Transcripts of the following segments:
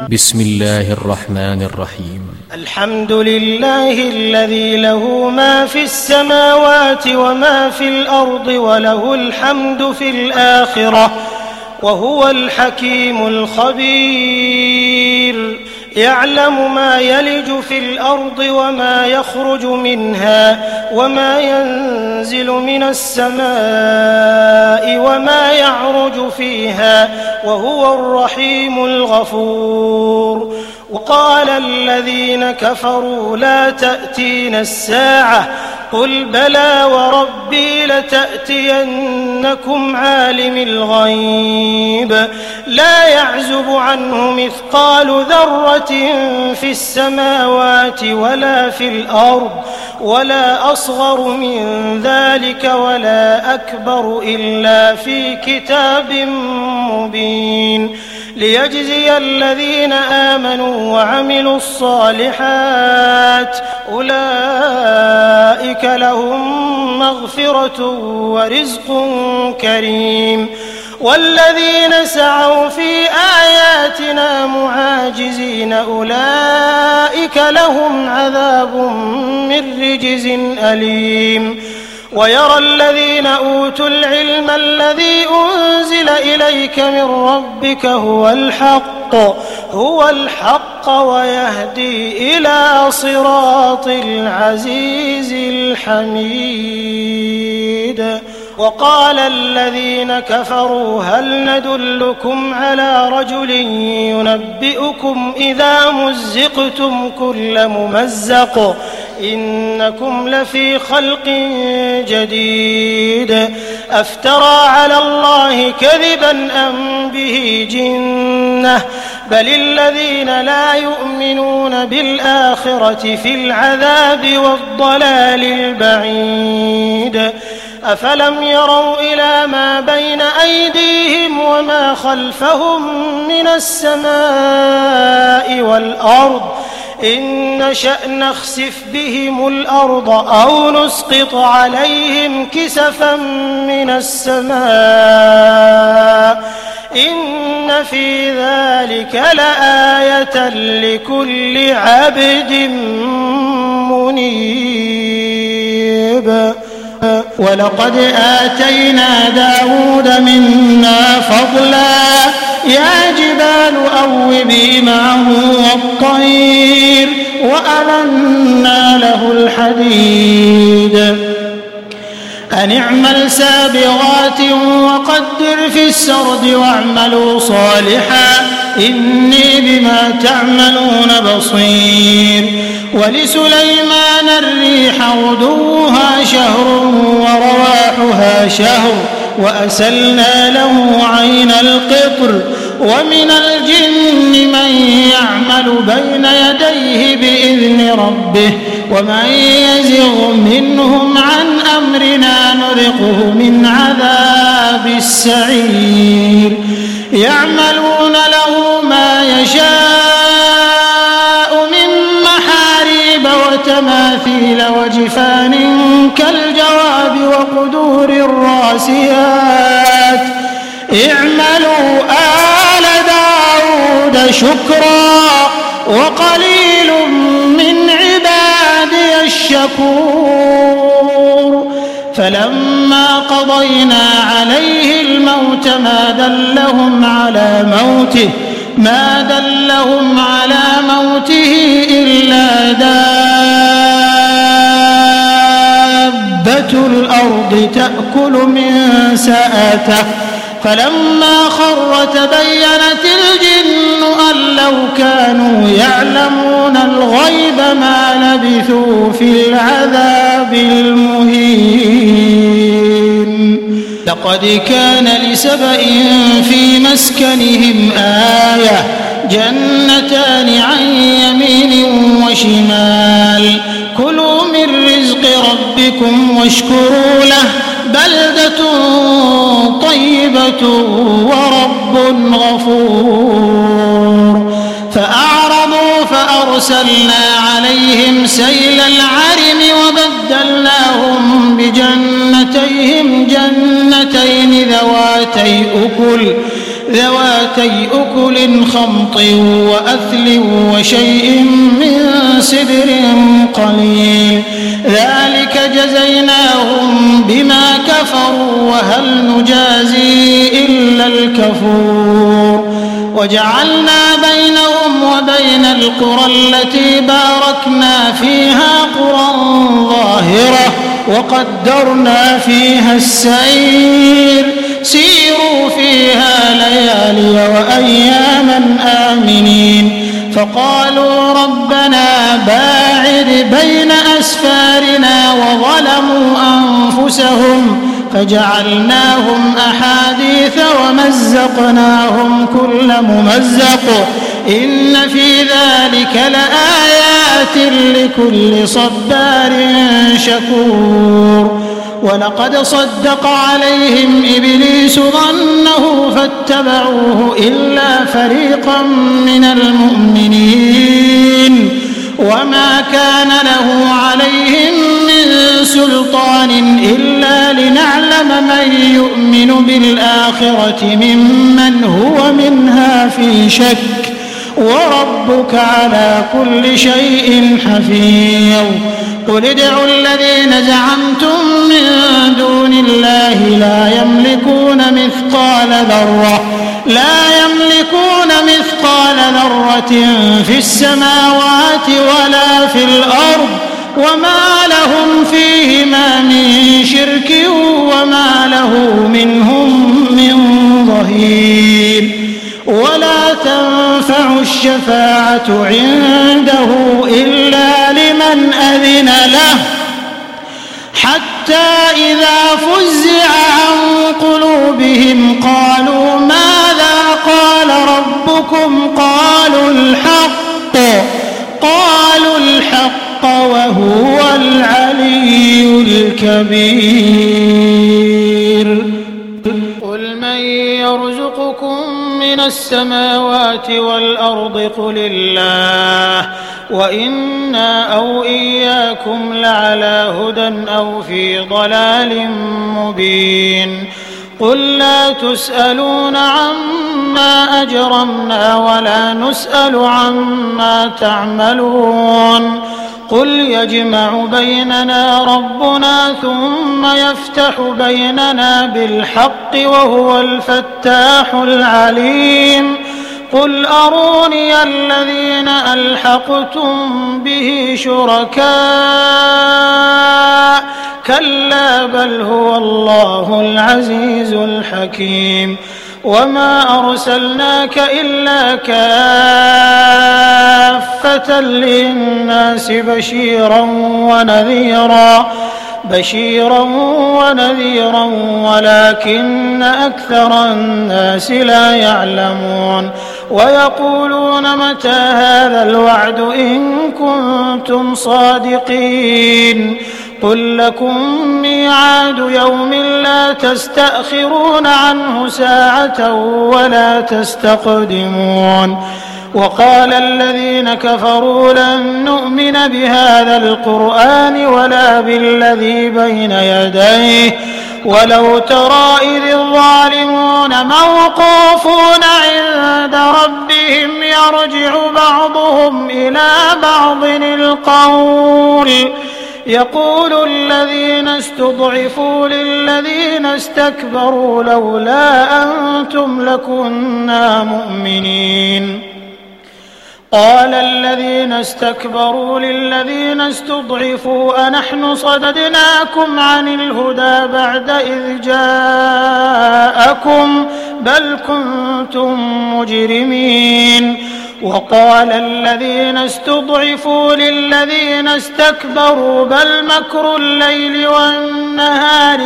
بسم الله الرحمن الرحيم. الحمد لله الذي له ما في السماوات وما في الأرض وله الحمد في الآخرة وهو الحكيم الخبير. يعلم ما يلج في الأرض وما يخرج منها وما ينزل من السماء وما يعرج فيها وهو الرحيم الغفور. وقال الذين كفروا لا تأتينا الساعة قل بلى وربي لتأتينكم عالم الغيب لا يعزب عنه مثقال ذرة في السماوات ولا في الأرض ولا أصغر من ذلك ولا أكبر إلا في كتاب مبين ليجزي الذين آمنوا وعملوا الصالحات أولئك لهم مغفرة ورزق كريم. والذين سعوا في آياتنا معاجزين أولئك لهم عذاب من رجز أليم. ويرى الذين أوتوا العلم الذي أنزل إليك من ربك هو الحق ويهدي إلى صراط العزيز الحميد. وقال الذين كفروا هل ندلكم على رجل ينبئكم إذا مزقتم كل ممزق إنكم لفي خلق جديد أفترى على الله كذبا أم به جنة بل الذين لا يؤمنون بالآخرة في العذاب والضلال البعيد. أفلم يروا إلى ما بين أيديهم وما خلفهم من السماء والأرض إن نشأ نخسف بهم الأرض أو نسقط عليهم كسفا من السماء إن في ذلك لآية لكل عبد منيب. ولقد آتينا داود منا فضلا يا جبال أوبي معه والطير وألنا له الحديد أن اعمل سابغات وقدر في السرد واعملوا صالحا إني بما تعملون بصير. ولسليمان الريح غدوها شهر ورواحها شهر وأسلنا له عين القطر ومن الجن من يعمل بين يديه بإذن ربه ومن يزغ منهم عن أمرنا نذقه من عذاب السعير. يعملون له ما يشاء من محاريب وتماثيل وجفان كالجواب وقدور الراسيات اعملوا آل داود شكرا وقليل من عبادي الشكور. فلما قضينا عليه الموت ما دلهم على موته إلا دابة الأرض تأكل من سأته فلما خر تبينت الجن أن لو كانوا يعلمون الغيب ما لبثوا في العذاب المهين. لقد كان لسبإ في مسكنهم آية جنتان عن يمين وشمال كلوا من رزق ربكم واشكروا له بلدة طيبة ورب غفور. فأعرضوا فأرسلنا عليهم سيل العرم وبدلناهم بجنتين ذواتي ذواتي أكل خمط وأثل وشيء من سدر قليل ذلك جزيناهم بما كفروا وهل نجازي إلا الكفور وجعلنا بينهم وبين القرى التي باركنا فيها قرى ظاهرة وقدرنا فيها السير سيروا فيها ليالي وأياما آمنين فقالوا ربنا باعد بين أسفارنا وظلموا أنفسهم فجعلناهم أحاديث ومزقناهم كل ممزق إن في ذلك لآيات لكل صبار شكور ولقد صدق عليهم إبليس ظنه فاتبعوه إلا فريقا من المؤمنين وما كان له عليهم من سلطان إلا لنعلم من يؤمن بالآخرة ممن هو منها في شك وربك على كل شيء حفيظ قل ادعوا الذين زعمتم من دون الله لا يملكون مثقال ذرة في السماوات ولا في الأرض وما لهم فيهما من شرك وما له منهم من ظهير ولا تنفع الشفاعة عنده إلا لمن أذن له حتى إذا فزع عن قلوبهم قالوا ماذا قال ربكم قالوا الحق وهو العلي الكبير قل من يرزقكم من السماوات والأرض قل الله وإنا أو إياكم لعلى هدى أو في ضلال مبين قل لا تسألون عما أجرمنا ولا نسأل عما تعملون قل يجمع بيننا ربنا ثم يفتح بيننا بالحق وهو الفتاح العليم قل أروني الذين ألحقتم به شركاء كلا بل هو الله العزيز الحكيم وما أرسلناك إلا كافة للناس بشيرا ونذيرا ولكن أكثر الناس لا يعلمون ويقولون متى هذا الوعد إن كنتم صادقين قل لكم ميعاد يوم لا تستأخرون عنه ساعة ولا تستقدمون وقال الذين كفروا لن نؤمن بهذا القرآن ولا بالذي بين يديه ولو ترى إذ الظالمون موقوفون عند ربهم يرجع بعضهم إلى بعض القول يقول الذين استضعفوا للذين استكبروا لولا أنتم لكنا مؤمنين قال الذين استكبروا للذين استضعفوا أنحن صددناكم عن الهدى بعد إذ جاءكم بل كنتم مجرمين وقال الذين استضعفوا للذين استكبروا بل مكر الليل والنهار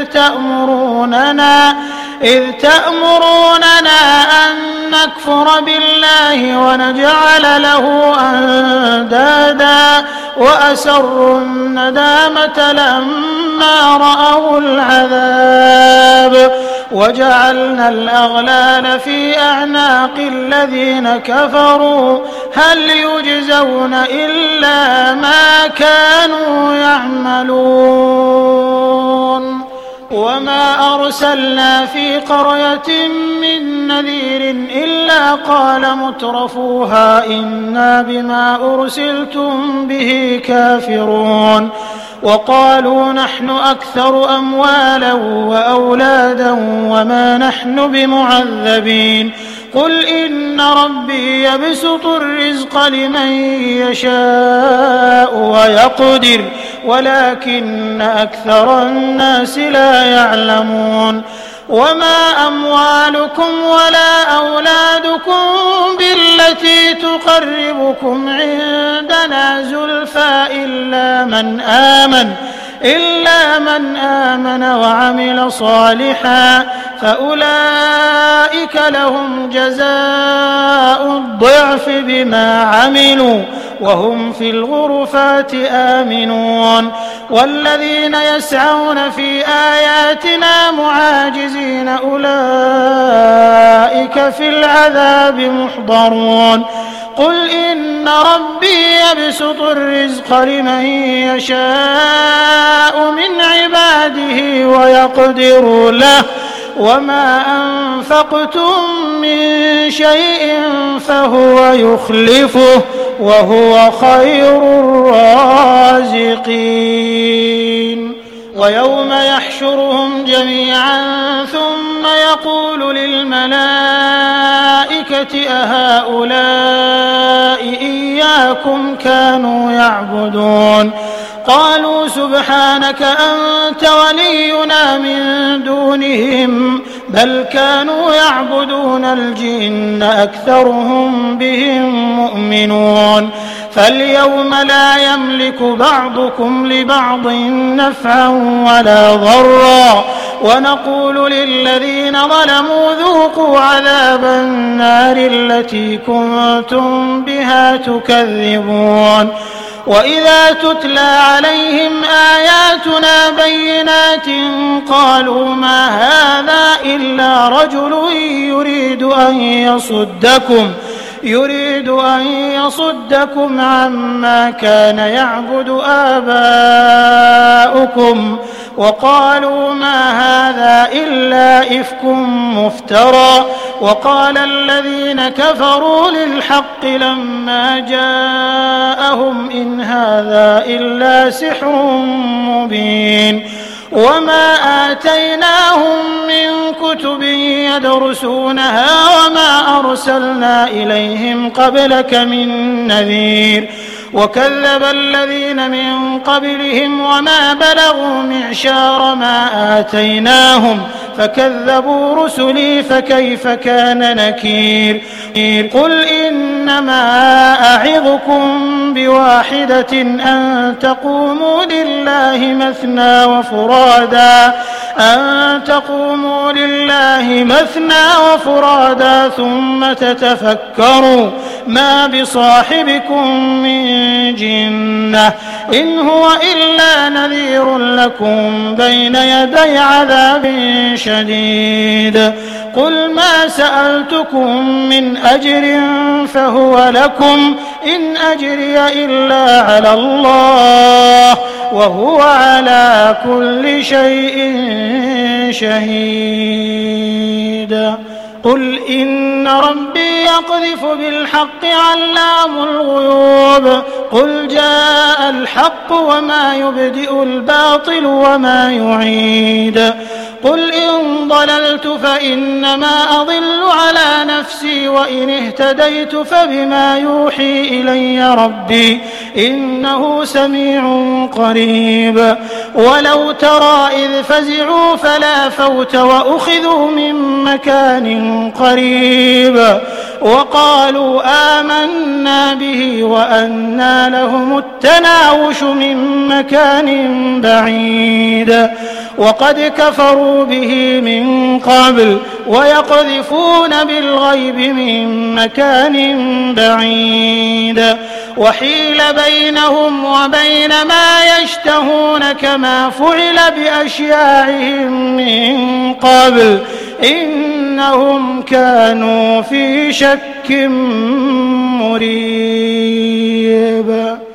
إذ تأمروننا أن نكفر بالله ونجعل له أندادا وأسروا الندامة لما رأوا العذاب وجعلنا الأغلال في أعناق الذين كفروا هل يجزون إلا ما كانوا يعملون وما أرسلنا في قرية من نذير إلا قال مترفوها إنا بما أرسلتم به كافرون وقالوا نحن أكثر أموالا وأولادا وما نحن بمعذبين قل إن ربي يبسط الرزق لمن يشاء ويقدر ولكن أكثر الناس لا يعلمون وما أموالكم ولا أولادكم بالتي تقربكم عندنا زلفى إلا من آمن وعمل صالحا فأولئك لهم جزاء الضعف بما عملوا وهم في الغرفات آمنون والذين يسعون في آياتنا معاجزين أولئك في العذاب محضرون قل إن ربي يبسط الرزق لمن يشاء من عباده ويقدر له وما أنفقتم من شيء فهو يخلفه وهو خير الرازقين ويوم يحشرهم جميعا ثم يقول للملائكة أهؤلاء إياكم كانوا يعبدون قالوا سبحانك أنت ولينا من دونهم بل كانوا يعبدون الجن أكثرهم بهم مؤمنون فاليوم لا يملك بعضكم لبعض نفعا ولا ضرا ونقول للذين ظلموا ذوقوا عذاب النار التي كنتم بها تكذبون وإذا تتلى عليهم آياتنا بينات قالوا ما هذا إلا رجل يريد أن يصدكم عما كان يعبد آباؤكم وقالوا ما هذا إلا إفك مفترى وقال الذين كفروا للحق لما جاءهم إن هذا إلا سحر مبين وما آتيناهم من كتب يدرسونها وما أرسلنا إليهم قبلك من نذير وكذب الذين من قبلهم وما بلغوا معشار ما آتيناهم فكذبوا رسلي فكيف كان نكير قل إنما أعظكم بواحدة أن تقوموا لله مثنى وفرادا ثم تتفكروا ما بصاحبكم من جنة إن هو إلا نذير لكم بين يدي عذاب شديد قل ما سألتكم من أجر فهو لكم إن أجري إلا على الله وهو على كل شيء شهيد قل إن ربي يقذف بالحق علام الغيوب قل جاء الحق وما يبدئ الباطل وما يعيد قل إن ضللت فإنما أضل على نفسي وإن اهتديت فبما يوحي إلي ربي إنه سميع قريب ولو ترى إذ فزعوا فلا فوت وأخذوا من مكان قريب وقالوا آمنا به وأنى لهم التناوش من مكان بعيد وقد كفروا به من قبل ويقذفون بالغيب من مكان بعيد وحيل بينهم وبين ما يشتهون كما فعل بأشياعهم من قبل إنهم كانوا في شك مريب.